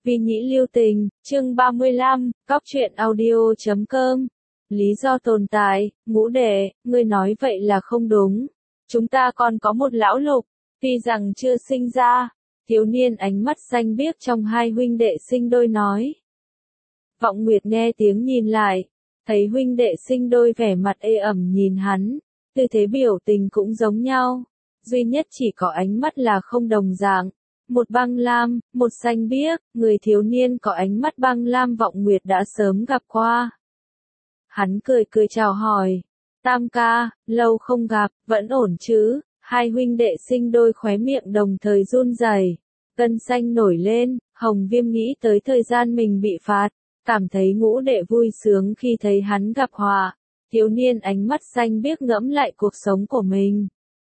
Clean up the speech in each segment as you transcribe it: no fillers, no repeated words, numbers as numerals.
Vì nhĩ lưu tình, chương 35, cóc truyện audio.com. Lý do tồn tại, Ngũ đệ, ngươi nói vậy là không đúng. Chúng ta còn có một lão lục, tuy rằng chưa sinh ra. Thiếu niên ánh mắt xanh biếc trong hai huynh đệ sinh đôi nói. Vọng Nguyệt nghe tiếng nhìn lại, thấy huynh đệ sinh đôi vẻ mặt ê ẩm nhìn hắn, tư thế biểu tình cũng giống nhau, duy nhất chỉ có ánh mắt là không đồng dạng. Một băng lam, một xanh biếc, người thiếu niên có ánh mắt băng lam Vọng Nguyệt đã sớm gặp qua. Hắn cười cười chào hỏi, Tam ca, lâu không gặp, vẫn ổn chứ? Hai huynh đệ sinh đôi khóe miệng đồng thời run rẩy, gân xanh nổi lên. Hồng Viêm nghĩ tới thời gian mình bị phạt, cảm thấy Ngũ đệ vui sướng khi thấy hắn gặp họa. Thiếu niên ánh mắt xanh biếc ngẫm lại cuộc sống của mình.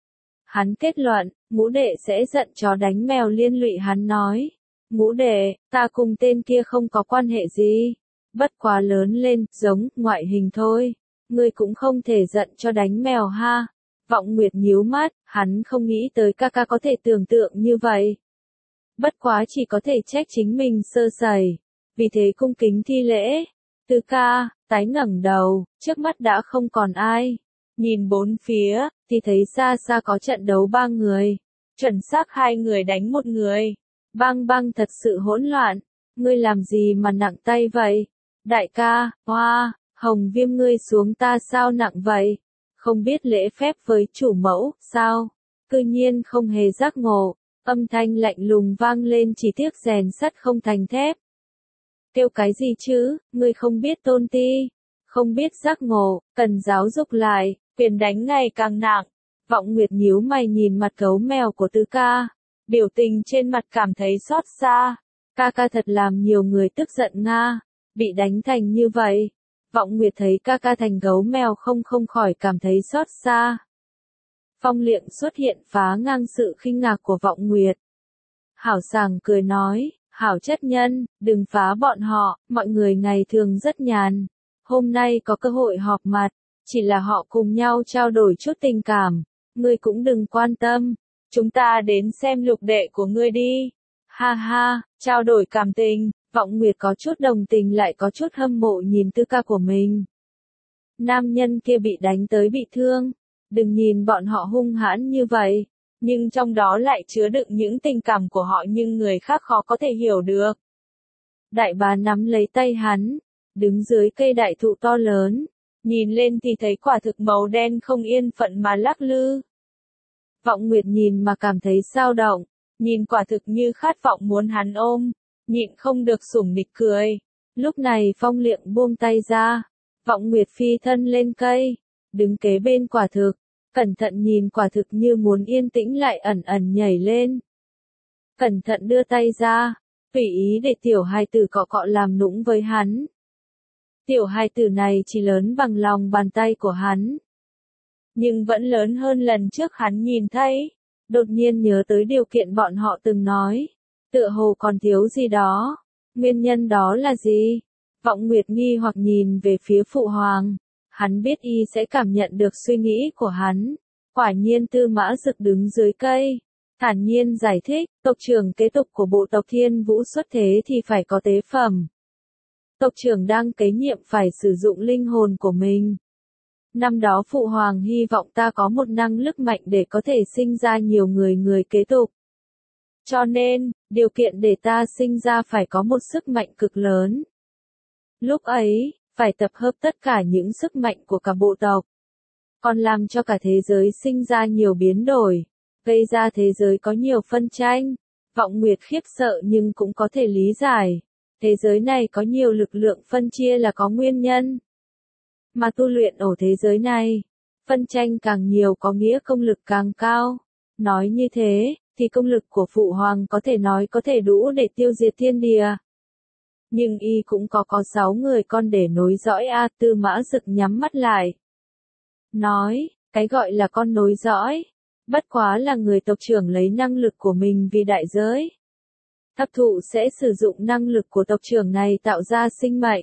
Hắn kết luận, Ngũ đệ sẽ giận chó đánh mèo liên lụy hắn nói. Ngũ đệ, ta cùng tên kia không có quan hệ gì. Bất quá lớn lên, giống, ngoại hình thôi. Ngươi cũng không thể giận cho đánh mèo ha. Vọng Nguyệt nhíu mắt, hắn không nghĩ tới ca ca có thể tưởng tượng như vậy. Bất quá chỉ có thể trách chính mình sơ sẩy. Vì thế cung kính thi lễ. Tứ ca, tái ngẩng đầu, trước mắt đã không còn ai. Nhìn bốn phía, thì thấy xa xa có trận đấu ba người. Chuẩn xác hai người đánh một người. Bang bang thật sự hỗn loạn. Ngươi làm gì mà nặng tay vậy? Đại ca, hoa, Hồng Viêm ngươi xuống ta sao nặng vậy? Không biết lễ phép với chủ mẫu, sao? Cư nhiên không hề giác ngộ. Âm thanh lạnh lùng vang lên chỉ tiếc rèn sắt không thành thép. Kêu cái gì chứ, ngươi không biết tôn ti, không biết giác ngộ, cần giáo dục lại, quyền đánh ngày càng nặng. Vọng Nguyệt nhíu mày nhìn mặt gấu mèo của Tứ ca, biểu tình trên mặt cảm thấy xót xa. Ca ca thật làm nhiều người tức giận nga, bị đánh thành như vậy. Vọng Nguyệt thấy ca ca thành gấu mèo không khỏi cảm thấy xót xa. Phong Liệm xuất hiện phá ngang sự khinh ngạc của Vọng Nguyệt. Hảo sảng cười nói, Hảo chất nhân, đừng phá bọn họ, mọi người ngày thường rất nhàn. Hôm nay có cơ hội họp mặt, chỉ là họ cùng nhau trao đổi chút tình cảm, ngươi cũng đừng quan tâm. Chúng ta đến xem lục đệ của ngươi đi. Ha ha, trao đổi cảm tình. Vọng Nguyệt có chút đồng tình lại có chút hâm mộ nhìn Tư ca của mình. Nam nhân kia bị đánh tới bị thương, đừng nhìn bọn họ hung hãn như vậy, nhưng trong đó lại chứa đựng những tình cảm của họ nhưng người khác khó có thể hiểu được. Đại bá nắm lấy tay hắn, đứng dưới cây đại thụ to lớn, nhìn lên thì thấy quả thực màu đen không yên phận mà lắc lư. Vọng Nguyệt nhìn mà cảm thấy sao động, nhìn quả thực như khát vọng muốn hắn ôm. Nhịn không được sủng nịch cười. Lúc này Phong Liệm buông tay ra. Vọng Nguyệt phi thân lên cây. Đứng kế bên quả thực. Cẩn thận nhìn quả thực như muốn yên tĩnh lại ẩn ẩn nhảy lên. Cẩn thận đưa tay ra. Tùy ý để tiểu hài tử cọ cọ làm nũng với hắn. Tiểu hài tử này chỉ lớn bằng lòng bàn tay của hắn. Nhưng vẫn lớn hơn lần trước hắn nhìn thấy. Đột nhiên nhớ tới điều kiện bọn họ từng nói. Tựa hồ còn thiếu gì đó. Nguyên nhân đó là gì? Vọng Nguyệt nghi hoặc nhìn về phía Phụ Hoàng. Hắn biết y sẽ cảm nhận được suy nghĩ của hắn. Quả nhiên Tư Mã Dực đứng dưới cây. Thản nhiên giải thích, tộc trưởng kế tục của bộ tộc Thiên Vũ xuất thế thì phải có tế phẩm. Tộc trưởng đang kế nhiệm phải sử dụng linh hồn của mình. Năm đó Phụ Hoàng hy vọng ta có một năng lực mạnh để có thể sinh ra nhiều người kế tục. Cho nên, điều kiện để ta sinh ra phải có một sức mạnh cực lớn. Lúc ấy, phải tập hợp tất cả những sức mạnh của cả bộ tộc. Còn làm cho cả thế giới sinh ra nhiều biến đổi, gây ra thế giới có nhiều phân tranh. Vọng Nguyệt khiếp sợ nhưng cũng có thể lý giải. Thế giới này có nhiều lực lượng phân chia là có nguyên nhân. Mà tu luyện ở thế giới này, phân tranh càng nhiều có nghĩa công lực càng cao. Nói như thế, thì công lực của Phụ Hoàng có thể nói có thể đủ để tiêu diệt thiên địa. Nhưng y cũng có 6 người con để nối dõi a. Tư Mã Dực nhắm mắt lại. Nói, cái gọi là con nối dõi, bất quá là người tộc trưởng lấy năng lực của mình vì đại giới. Thấp thụ sẽ sử dụng năng lực của tộc trưởng này tạo ra sinh mệnh.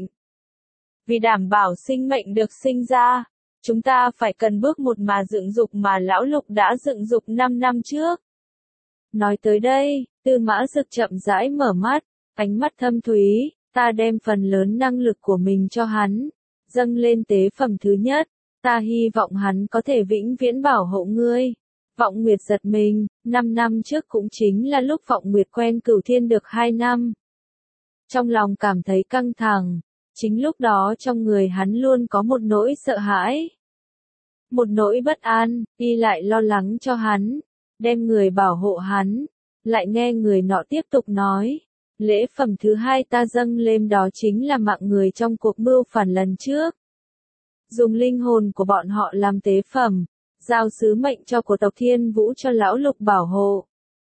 Vì đảm bảo sinh mệnh được sinh ra, chúng ta phải cần bước một mà dựng dục mà Lão Lục đã dựng dục 5 năm trước. Nói tới đây, Tư Mã Dực chậm rãi mở mắt, Ánh mắt thâm thúy, ta đem phần lớn năng lực của mình cho hắn, dâng lên tế phẩm thứ nhất, ta hy vọng hắn có thể vĩnh viễn bảo hộ ngươi. Vọng Nguyệt giật mình, 5 năm trước cũng chính là lúc Vọng Nguyệt quen Cửu Thiên được 2 năm. Trong lòng cảm thấy căng thẳng, chính lúc đó trong người hắn luôn có một nỗi sợ hãi. Một nỗi bất an, y lại lo lắng cho hắn, đem người bảo hộ hắn, lại nghe người nọ tiếp tục nói. Lễ phẩm thứ hai ta dâng lên đó chính là mạng người trong cuộc mưu phản lần trước. Dùng linh hồn của bọn họ làm tế phẩm, giao sứ mệnh cho của tộc Thiên Vũ cho lão lục bảo hộ.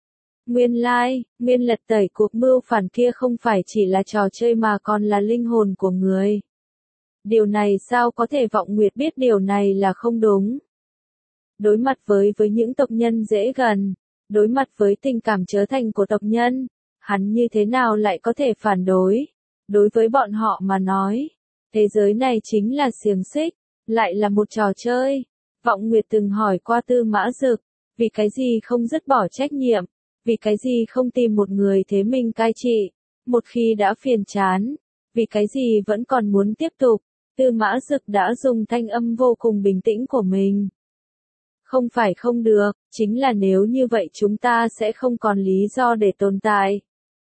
Nguyên lật tẩy cuộc mưu phản kia không phải chỉ là trò chơi mà còn là linh hồn của người. Điều này sao có thể Vọng Nguyệt biết điều này là không đúng. Đối mặt với những tộc nhân dễ gần, đối mặt với tình cảm trở thành của tộc nhân, hắn như thế nào lại có thể phản đối. Đối với bọn họ mà nói, thế giới này chính là xiềng xích, lại là một trò chơi. Vọng Nguyệt từng hỏi qua Tư Mã Dực, vì cái gì không dứt bỏ trách nhiệm, vì cái gì không tìm một người thế mình cai trị, một khi đã phiền chán, vì cái gì vẫn còn muốn tiếp tục. Tư Mã Dực đã dùng thanh âm vô cùng bình tĩnh của mình. Không phải không được, chính là nếu như vậy chúng ta sẽ không còn lý do để tồn tại.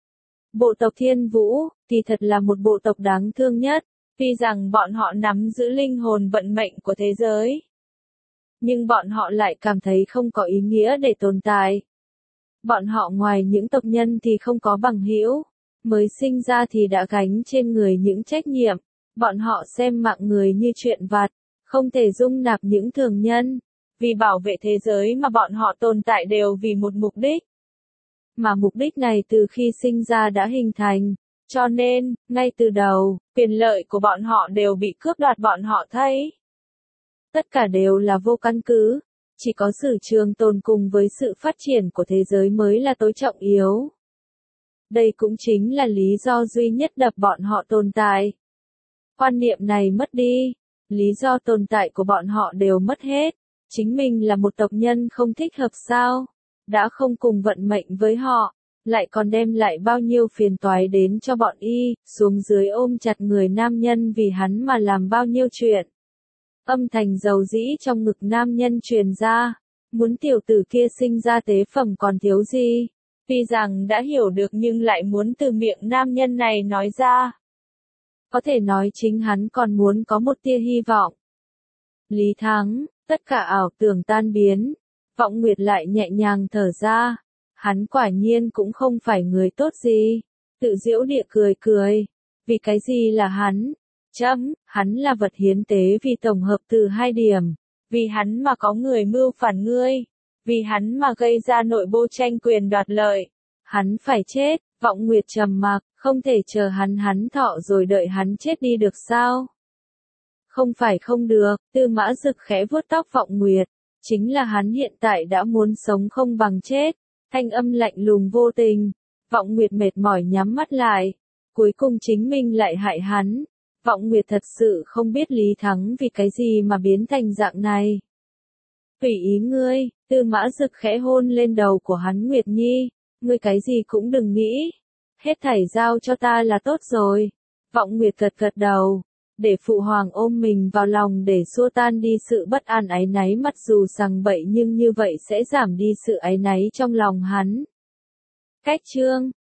Bộ tộc Thiên Vũ, thì thật là một bộ tộc đáng thương nhất, tuy rằng bọn họ nắm giữ linh hồn vận mệnh của thế giới. Nhưng bọn họ lại cảm thấy không có ý nghĩa để tồn tại. Bọn họ ngoài những tộc nhân thì không có bằng hữu, mới sinh ra thì đã gánh trên người những trách nhiệm. Bọn họ xem mạng người như chuyện vặt, không thể dung nạp những thường nhân. Vì bảo vệ thế giới mà bọn họ tồn tại đều vì một mục đích. Mà mục đích này từ khi sinh ra đã hình thành, cho nên, ngay từ đầu, quyền lợi của bọn họ đều bị cướp đoạt bọn họ thay. Tất cả đều là vô căn cứ, chỉ có sự trường tồn cùng với sự phát triển của thế giới mới là tối trọng yếu. Đây cũng chính là lý do duy nhất đập bọn họ tồn tại. Quan niệm này mất đi, lý do tồn tại của bọn họ đều mất hết. Chính mình là một tộc nhân không thích hợp sao? Đã không cùng vận mệnh với họ, lại còn đem lại bao nhiêu phiền toái đến cho bọn y, xuống dưới ôm chặt người nam nhân vì hắn mà làm bao nhiêu chuyện. Âm thanh dầu dĩ trong ngực nam nhân truyền ra, muốn tiểu tử kia sinh ra tế phẩm còn thiếu gì? Tuy rằng đã hiểu được nhưng lại muốn từ miệng nam nhân này nói ra. Có thể nói chính hắn còn muốn có một tia hy vọng. Lý Thắng, tất cả ảo tưởng tan biến, Vọng Nguyệt lại nhẹ nhàng thở ra, hắn quả nhiên cũng không phải người tốt gì, tự giễu địa cười cười, vì cái gì là hắn, hắn là vật hiến tế vì tổng hợp từ 2 điểm, vì hắn mà có người mưu phản ngươi, vì hắn mà gây ra nội bộ tranh quyền đoạt lợi, hắn phải chết. Vọng Nguyệt trầm mặc, không thể chờ hắn thọ rồi đợi hắn chết đi được sao? Không phải không được, Tư Mã Dực khẽ vuốt tóc Vọng Nguyệt, chính là hắn hiện tại đã muốn sống không bằng chết, thanh âm lạnh lùng vô tình. Vọng Nguyệt mệt mỏi nhắm mắt lại, cuối cùng chính mình lại hại hắn. Vọng Nguyệt thật sự không biết Lý Thắng vì cái gì mà biến thành dạng này. Tùy ý ngươi, Tư Mã Dực khẽ hôn lên đầu của hắn. Nguyệt Nhi, ngươi cái gì cũng đừng nghĩ, hết thảy giao cho ta là tốt rồi. Vọng Nguyệt gật gật đầu, để Phụ Hoàng ôm mình vào lòng để xua tan đi sự bất an áy náy, mặc dù rằng bậy nhưng như vậy sẽ giảm đi sự áy náy trong lòng hắn. Cách chương